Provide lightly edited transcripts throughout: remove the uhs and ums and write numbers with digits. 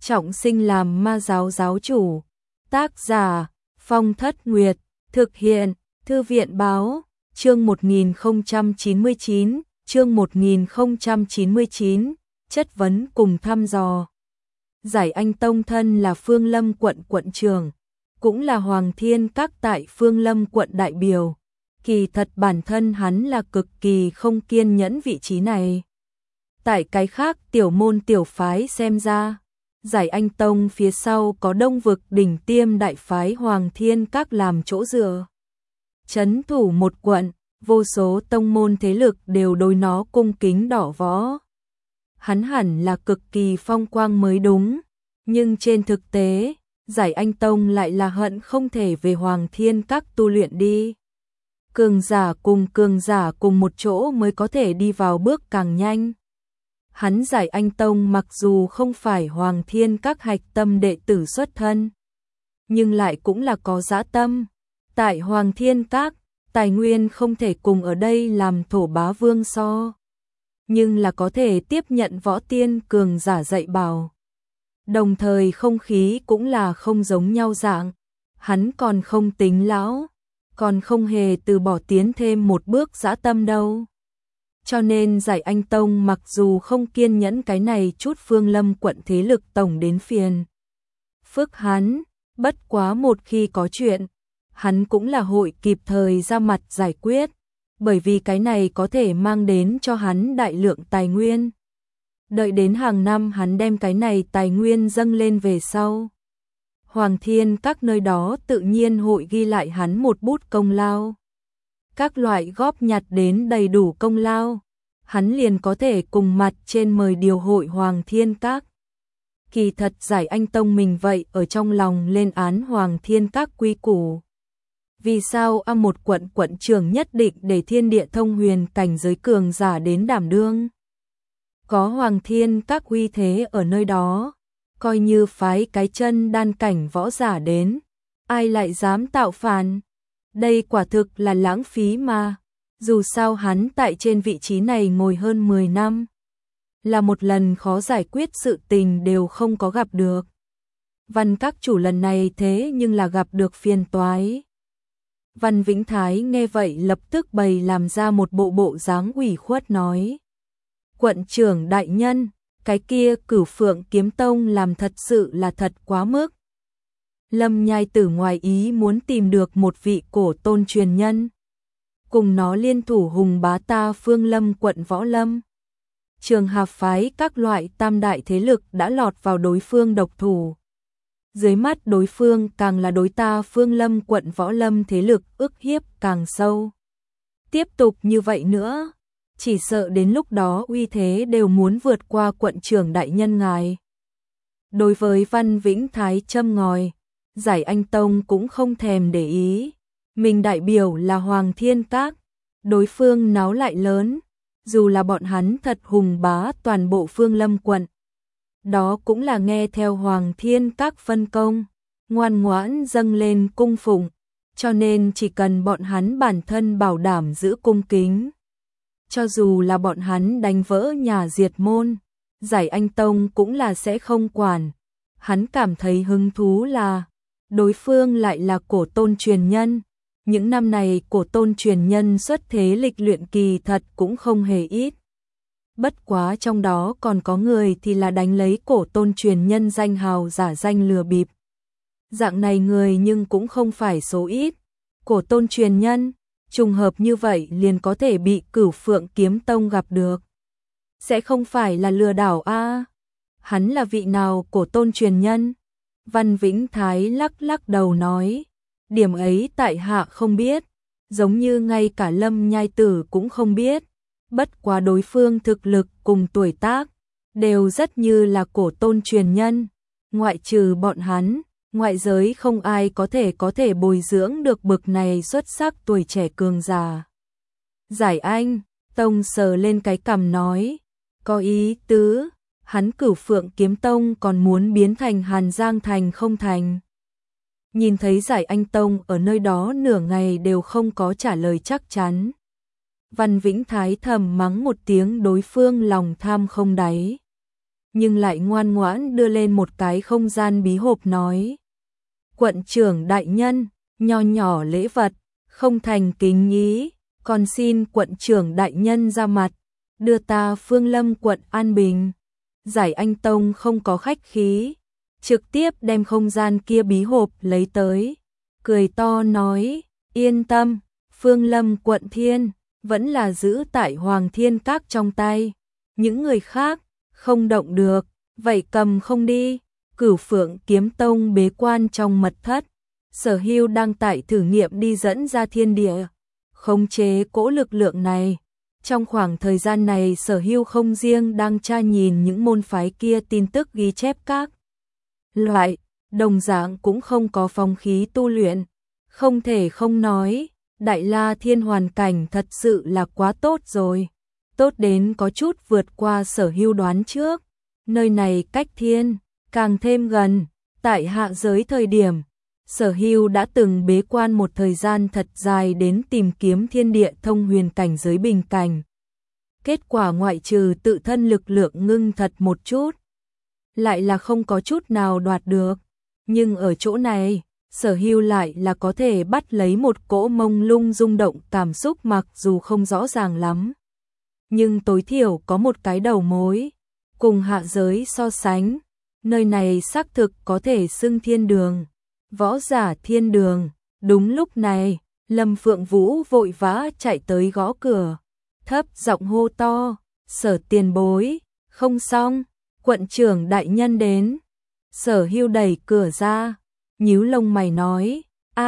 trọng sinh làm ma giáo giáo chủ. Tác giả Phong Thất Nguyệt, thực hiện Thư viện Báo, chương 1099, chương 1099, chất vấn cùng thăm dò. Giải Anh Tông thân là Phương Lâm quận quận trưởng, cũng là Hoàng Thiên Các tại Phương Lâm quận đại biểu. Kỳ thật bản thân hắn là cực kỳ không kiên nhẫn vị trí này. Tại cái khác tiểu môn tiểu phái xem ra, Giải Anh Tông phía sau có Đông Vực đỉnh tiêm đại phái Hoàng Thiên Các làm chỗ dựa. Trấn thủ một quận, vô số tông môn thế lực đều đối nó cung kính đỏ võ. Hắn hẳn là cực kỳ phong quang mới đúng, nhưng trên thực tế, Giải Anh Tông lại là hận không thể về Hoàng Thiên Các tu luyện đi. Cường giả cùng một chỗ mới có thể đi vào bước càng nhanh. Hắn Giải Anh Tông mặc dù không phải Hoàng Thiên Các hạch tâm đệ tử xuất thân, nhưng lại cũng là có dã tâm. Tại Hoàng Thiên Các, tài nguyên không thể cùng ở đây làm thổ bá vương so, nhưng là có thể tiếp nhận võ tiên cường giả dạy bảo. Đồng thời không khí cũng là không giống nhau dạng, hắn còn không tính lão, còn không hề từ bỏ tiến thêm một bước dã tâm đâu. Cho nên Giải Anh Tông mặc dù không kiên nhẫn cái này chút Phương Lâm quận thế lực tổng đến phiền phức hắn, bất quá một khi có chuyện, hắn cũng là hội kịp thời ra mặt giải quyết, bởi vì cái này có thể mang đến cho hắn đại lượng tài nguyên. Đợi đến hàng năm hắn đem cái này tài nguyên dâng lên về sau, Hoàng Thiên Các nơi đó tự nhiên hội ghi lại hắn một bút công lao. Các loại góp nhặt đến đầy đủ công lao, hắn liền có thể cùng mặt trên mời điều hội Hoàng Thiên Các. Kỳ thật Giải Anh Tông mình vậy ở trong lòng lên án Hoàng Thiên Các quy củ. Vì sao một quận quận trưởng nhất định để thiên địa thông huyền cảnh giới cường giả đến đảm đương? Có Hoàng Thiên Các uy thế ở nơi đó, coi như phái cái chân đan cảnh võ giả đến, ai lại dám tạo phản? Đây quả thực là lãng phí mà. Dù sao hắn tại trên vị trí này ngồi hơn 10 năm, là một lần khó giải quyết sự tình đều không có gặp được. Văn Các chủ lần này thế nhưng là gặp được phiền toái. Văn Vĩnh Thái nghe vậy lập tức bày làm ra một bộ dáng ủy khuất nói: Quận trưởng đại nhân, cái kia Cửu Phượng Kiếm Tông làm thật sự là thật quá mức. Lâm Nhai Tử ngoài ý muốn tìm được một vị cổ tôn truyền nhân, cùng nó liên thủ hùng bá ta Phương Lâm quận Võ Lâm. Trường Hạp phái các loại tam đại thế lực đã lọt vào đối phương độc thủ. Dưới mắt đối phương càng là đối ta Phương Lâm quận Võ Lâm thế lực ức hiếp càng sâu. Tiếp tục như vậy nữa, chỉ sợ đến lúc đó uy thế đều muốn vượt qua quận trưởng đại nhân ngài. Đối với Văn Vĩnh Thái châm ngòi, Giải Anh Tông cũng không thèm để ý. Mình đại biểu là Hoàng Thiên Các, đối phương náo lại lớn, dù là bọn hắn thật hùng bá toàn bộ Phương Lâm quận, đó cũng là nghe theo Hoàng Thiên Các phân công, ngoan ngoãn dâng lên cung phụng, cho nên chỉ cần bọn hắn bản thân bảo đảm giữ cung kính, cho dù là bọn hắn đánh vỡ nhà diệt môn, Giải Anh Tông cũng là sẽ không quản. Hắn cảm thấy hứng thú là đối phương lại là cổ tôn truyền nhân. Những năm này cổ tôn truyền nhân xuất thế lịch luyện kỳ thật cũng không hề ít. Bất quá trong đó còn có người thì là đánh lấy cổ tôn truyền nhân danh hào giả danh lừa bịp. Dạng này người nhưng cũng không phải số ít. Cổ tôn truyền nhân, trùng hợp như vậy liền có thể bị Cửu Phượng Kiếm Tông gặp được. Sẽ không phải là lừa đảo a? Hắn là vị nào cổ tôn truyền nhân? Văn Vĩnh Thái lắc lắc đầu nói: Điểm ấy tại hạ không biết, giống như ngay cả Lâm Nhai Tử cũng không biết. Bất quá đối phương thực lực cùng tuổi tác đều rất như là cổ tôn truyền nhân, ngoại trừ bọn hắn, ngoại giới không ai có thể bồi dưỡng được bực này xuất sắc tuổi trẻ cường giả. Giải Anh Tông sờ lên cái cằm nói: Có ý tứ, hắn Cửu Phượng Kiếm Tông còn muốn biến thành Hàn Giang Thành không thành? Nhìn thấy Giải Anh Tông ở nơi đó nửa ngày đều không có trả lời chắc chắn, Văn Vĩnh Thái thầm mắng một tiếng đối phương lòng tham không đáy. nhưng lại ngoan ngoãn đưa lên một cái không gian bí hộp nói. Quận trưởng đại nhân, nho nhỏ lễ vật, không thành kính ý, còn xin quận trưởng đại nhân ra mặt, đưa ta Phương Lâm quận an bình. Giải Anh Tông không có khách khí, trực tiếp đem không gian kia bí hộp lấy tới, cười to nói, yên tâm, Phương Lâm quận thiên, vẫn là giữ tại Hoàng Thiên Các trong tay, những người khác, không động được, vậy cầm không đi. Cửu Phượng Kiếm Tông bế quan trong mật thất, Sở Hưu đang tại thử nghiệm đi dẫn ra thiên địa, khống chế cỗ lực lượng này. Trong khoảng thời gian này Sở Hưu không riêng đang tra nhìn những môn phái kia tin tức ghi chép các loại, đồng dạng cũng không có phong khí tu luyện. Không thể không nói, Đại La Thiên hoàn cảnh thật sự là quá tốt rồi, tốt đến có chút vượt qua Sở Hưu đoán trước. Nơi này cách thiên càng thêm gần, tại hạ giới thời điểm, Sở Hưu đã từng bế quan một thời gian thật dài đến tìm kiếm thiên địa thông huyền cảnh giới bình cảnh. Kết quả ngoại trừ tự thân lực lượng ngưng thật một chút, lại là không có chút nào đoạt được. Nhưng ở chỗ này, Sở Hưu lại là có thể bắt lấy một cỗ mông lung rung động cảm xúc mặc dù không rõ ràng lắm. Nhưng tối thiểu có một cái đầu mối, cùng hạ giới so sánh. Nơi này xác thực có thể xưng thiên đường, võ giả thiên đường. Đúng lúc này, Lâm Phượng Vũ vội vã chạy tới gõ cửa, thấp giọng hô to, Sở tiền bối, không xong, quận trưởng đại nhân đến. Sở Hưu đẩy cửa ra, nhíu lông mày nói,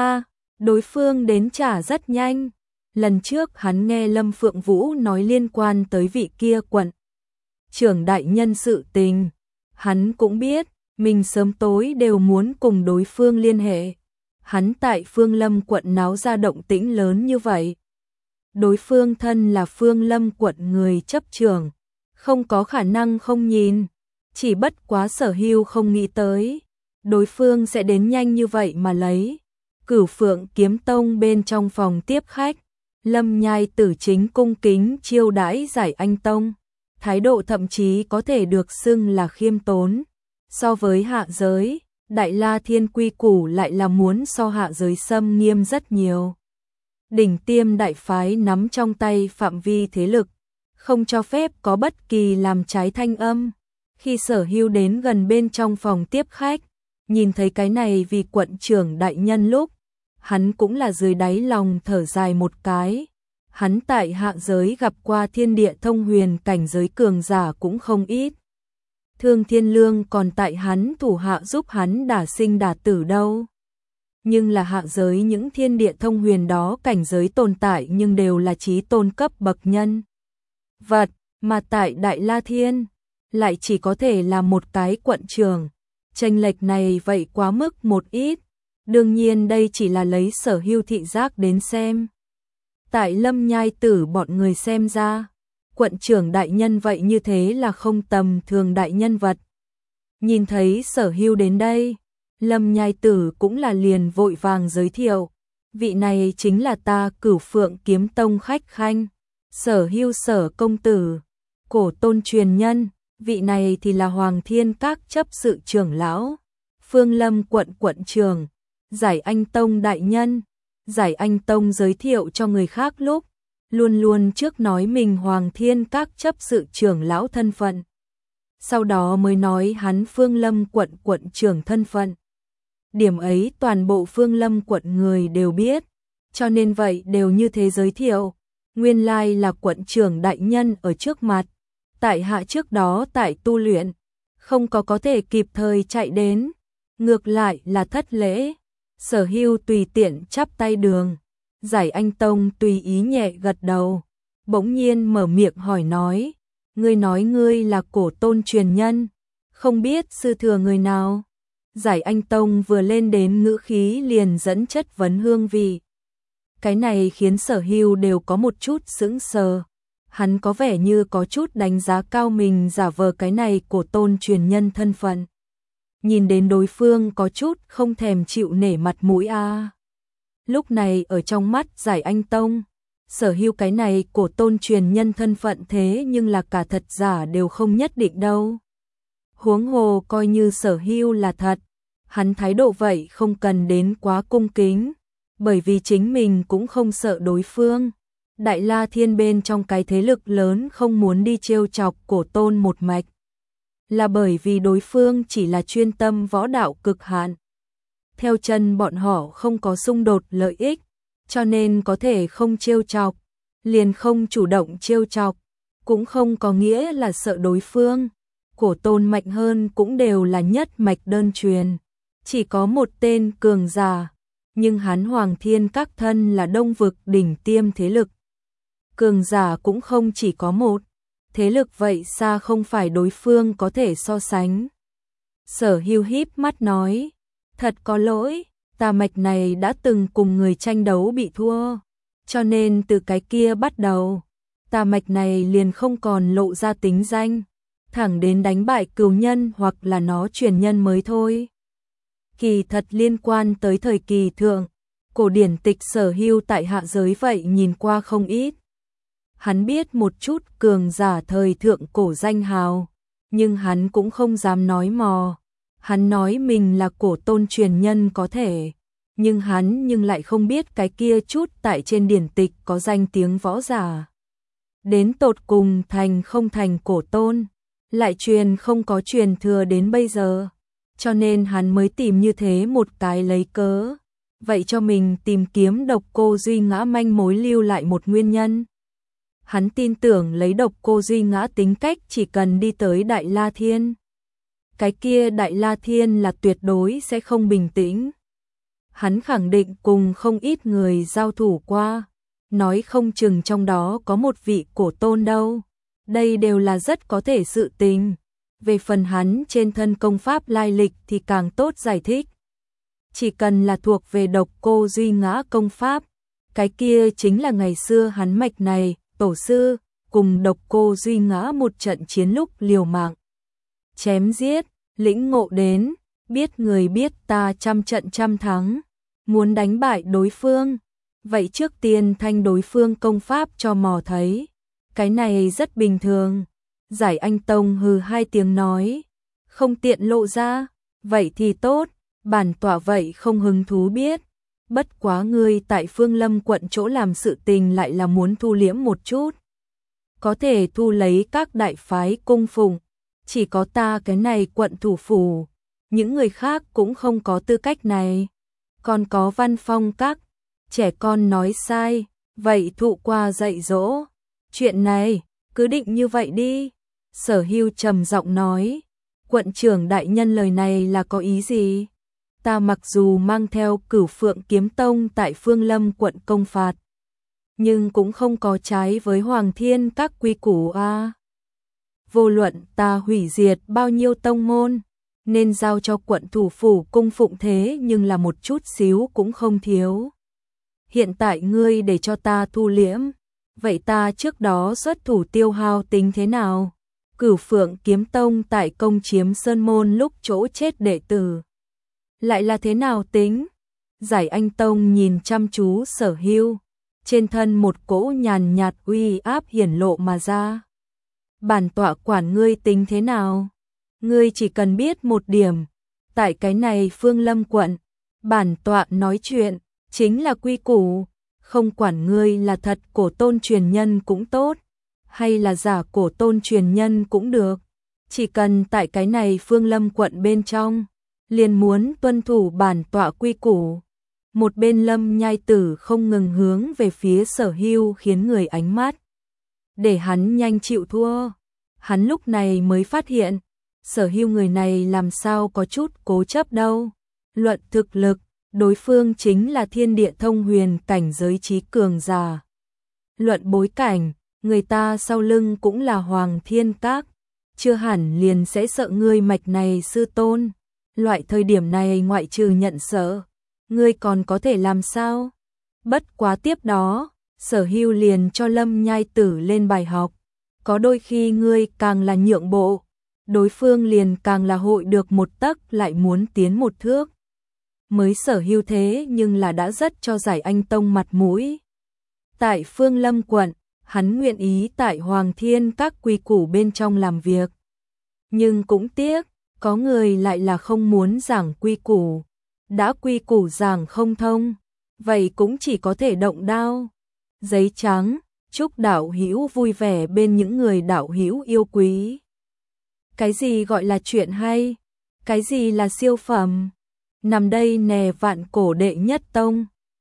đối phương đến trả rất nhanh. Lần trước hắn nghe Lâm Phượng Vũ nói liên quan tới vị kia quận trưởng đại nhân sự tình, hắn cũng biết, mình sớm tối đều muốn cùng đối phương liên hệ. Hắn tại Phương Lâm quận náo ra động tĩnh lớn như vậy. Đối phương thân là Phương Lâm quận người chấp trưởng, không có khả năng không nhìn. Chỉ bất quá Sở Hưu không nghĩ tới, đối phương sẽ đến nhanh như vậy mà lấy. Cửu Phượng Kiếm Tông bên trong phòng tiếp khách, Lâm Nhai Tử chính cung kính chiêu đãi Giải Anh Tông. Thái độ thậm chí có thể được xưng là khiêm tốn. So với hạ giới, Đại La Thiên quy củ lại là muốn so hạ giới xâm nghiêm rất nhiều. Đỉnh tiêm đại phái nắm trong tay phạm vi thế lực, không cho phép có bất kỳ làm trái thanh âm. Khi Sở Hưu đến gần bên trong phòng tiếp khách, nhìn thấy cái này vì quận trưởng đại nhân lúc, hắn cũng là dưới đáy lòng thở dài một cái. Hắn tại hạ giới gặp qua thiên địa thông huyền cảnh giới cường giả cũng không ít. Thương Thiên Lương còn tại hắn thủ hạ giúp hắn đả sinh đả tử đâu. Nhưng là hạ giới những thiên địa thông huyền đó cảnh giới tồn tại nhưng đều là chí tôn cấp bậc nhân vật, mà tại Đại La Thiên lại chỉ có thể là một cái quận trưởng. Chênh lệch này vậy quá mức một ít. Đương nhiên đây chỉ là lấy Sở Hưu thị giác đến xem. Tại Lâm Nhai Tử bọn người xem ra, quận trưởng đại nhân vậy như thế là không tầm thường đại nhân vật. Nhìn thấy Sở Hưu đến đây, Lâm Nhai Tử cũng là liền vội vàng giới thiệu, vị này chính là ta Cửu Phượng Kiếm Tông khách khanh, Sở Hưu Sở công tử, cổ tôn truyền nhân, vị này thì là Hoàng Thiên Các chấp sự trưởng lão, Phương Lâm quận quận trưởng, Giải Anh Tông đại nhân. Giải Anh Tông giới thiệu cho người khác lúc, luôn luôn trước nói mình Hoàng Thiên Các chấp sự trưởng lão thân phận. Sau đó mới nói hắn Phương Lâm quận quận trưởng thân phận. Điểm ấy toàn bộ Phương Lâm quận người đều biết, cho nên vậy đều như thế giới thiệu. Nguyên lai là quận trưởng đại nhân ở trước mặt, tại hạ trước đó tại tu luyện, không có thể kịp thời chạy đến, ngược lại là thất lễ. Sở Hưu tùy tiện chắp tay đường, Giải Anh Tông tùy ý nhẹ gật đầu, bỗng nhiên mở miệng hỏi nói, ngươi nói ngươi là cổ tôn truyền nhân, không biết sư thừa người nào. Giải Anh Tông vừa lên đến ngữ khí liền dẫn chất vấn hương vị. Cái này khiến Sở Hưu đều có một chút sững sờ, hắn có vẻ như có chút đánh giá cao mình giả vờ cái này cổ tôn truyền nhân thân phận. Nhìn đến đối phương có chút không thèm chịu nể mặt mũi a. Lúc này ở trong mắt Giải Anh Tông, Sở Hưu cái này cổ tôn truyền nhân thân phận thế nhưng là cả thật giả đều không nhất định đâu. Huống hồ coi như Sở Hưu là thật, hắn thái độ vậy không cần đến quá cung kính, bởi vì chính mình cũng không sợ đối phương. Đại La Thiên bên trong cái thế lực lớn không muốn đi trêu chọc Cổ Tôn một mạch, là bởi vì đối phương chỉ là chuyên tâm võ đạo cực hạn. Theo chân bọn họ không có xung đột lợi ích, cho nên có thể không trêu chọc, liền không chủ động trêu chọc, cũng không có nghĩa là sợ đối phương. Cổ Tôn mạnh hơn cũng đều là nhất mạch đơn truyền, chỉ có một tên cường giả, nhưng hắn Hoàng Thiên Các thân là Đông vực đỉnh tiêm thế lực. Cường giả cũng không chỉ có một, thế lực vậy xa không phải đối phương có thể so sánh. Sở Hưu híp mắt nói, thật có lỗi, tà mạch này đã từng cùng người tranh đấu bị thua, cho nên từ cái kia bắt đầu, tà mạch này liền không còn lộ ra tính danh, thẳng đến đánh bại cừu nhân hoặc là nó truyền nhân mới thôi. Kỳ thật liên quan tới thời kỳ thượng, cổ điển tịch Sở Hưu tại hạ giới vậy nhìn qua không ít. Hắn biết một chút cường giả thời thượng cổ danh hào, nhưng hắn cũng không dám nói mò. Hắn nói mình là Cổ Tôn truyền nhân có thể, nhưng hắn lại không biết cái kia chút tại trên điển tịch có danh tiếng võ giả. Đến tột cùng thành không thành Cổ Tôn, lại truyền không có truyền thừa đến bây giờ, cho nên hắn mới tìm như thế một cái lấy cớ. Vậy cho mình tìm kiếm Độc Cô Duy Ngã manh mối lưu lại một nguyên nhân. Hắn tin tưởng lấy Độc Cô Duy Ngã tính cách chỉ cần đi tới Đại La Thiên, cái kia Đại La Thiên là tuyệt đối sẽ không bình tĩnh. Hắn khẳng định cùng không ít người giao thủ qua, nói không chừng trong đó có một vị Cổ Tôn đâu. Đây đều là rất có thể sự tình. Về phần hắn trên thân công pháp lai lịch thì càng tốt giải thích. Chỉ cần là thuộc về Độc Cô Duy Ngã công pháp, cái kia chính là ngày xưa hắn mạch này, tổ sư, cùng Độc Cô Duy Ngã một trận chiến lúc liều mạng. Chém giết, lĩnh ngộ đến, biết người biết ta trăm trận trăm thắng, muốn đánh bại đối phương. Vậy trước tiên thanh đối phương công pháp cho mò thấy. Cái này rất bình thường. Giải Anh Tông hừ hai tiếng nói, không tiện lộ ra, vậy thì tốt, bản tọa vậy không hứng thú biết. Bất quá ngươi tại Phương Lâm quận chỗ làm sự tình lại là muốn thu liễm một chút. Có thể thu lấy các đại phái cung phụng, chỉ có ta cái này quận thủ phủ, những người khác cũng không có tư cách này. Còn có Văn Phong Các, trẻ con nói sai, vậy thụ qua dạy dỗ. Chuyện này, cứ định như vậy đi. Sở Hưu trầm giọng nói, quận trưởng đại nhân lời này là có ý gì? Ta mặc dù mang theo Cửu Phượng Kiếm Tông tại Phương Lâm quận công phạt, nhưng cũng không có trái với Hoàng Thiên Các quy củ a. Vô luận ta hủy diệt bao nhiêu tông môn, nên giao cho quận thủ phủ cung phụng thế nhưng là một chút xíu cũng không thiếu. Hiện tại ngươi để cho ta thu liễm, vậy ta trước đó xuất thủ tiêu hao tính thế nào? Cửu Phượng Kiếm Tông tại công chiếm Sơn Môn lúc chỗ chết đệ tử, lại là thế nào tính? Giải Anh Tông nhìn chăm chú Sở Hưu, trên thân một cỗ nhàn nhạt uy áp hiển lộ mà ra. Bản tọa quản ngươi tính thế nào? Ngươi chỉ cần biết một điểm, tại cái này Phương Lâm quận, bản tọa nói chuyện chính là quy củ, không quản ngươi là thật Cổ Tôn truyền nhân cũng tốt, hay là giả Cổ Tôn truyền nhân cũng được, chỉ cần tại cái này Phương Lâm quận bên trong, liền muốn tuân thủ bản tọa quy củ. Một bên Lâm Nhai Tử không ngừng hướng về phía Sở Hưu khiến người ánh mắt, để hắn nhanh chịu thua. Hắn lúc này mới phát hiện, Sở Hưu người này làm sao có chút cố chấp đâu. Luận thực lực, đối phương chính là thiên địa thông huyền cảnh giới trí cường giả. Luận bối cảnh, người ta sau lưng cũng là Hoàng Thiên Các, chưa hẳn liền sẽ sợ ngươi mạch này sư tôn. Loại thời điểm này ngoại trừ nhận sợ, ngươi còn có thể làm sao? Bất quá tiếp đó, Sở Hưu liền cho Lâm Nhai Tử lên bài học. Có đôi khi ngươi càng là nhượng bộ, đối phương liền càng là hội được một tấc lại muốn tiến một thước. Mới Sở Hưu thế nhưng là đã rất cho Giải Anh Tông mặt mũi. Tại Phương Lâm quận, hắn nguyện ý tại Hoàng Thiên Các quy củ bên trong làm việc. Nhưng cũng tiếc, có người lại là không muốn giảng quy củ, đã quy củ giảng không thông, vậy cũng chỉ có thể động đao. Giấy trắng, chúc đạo hữu vui vẻ bên những người đạo hữu yêu quý. Cái gì gọi là chuyện hay? Cái gì là siêu phẩm? Nằm đây nè vạn cổ đệ nhất tông.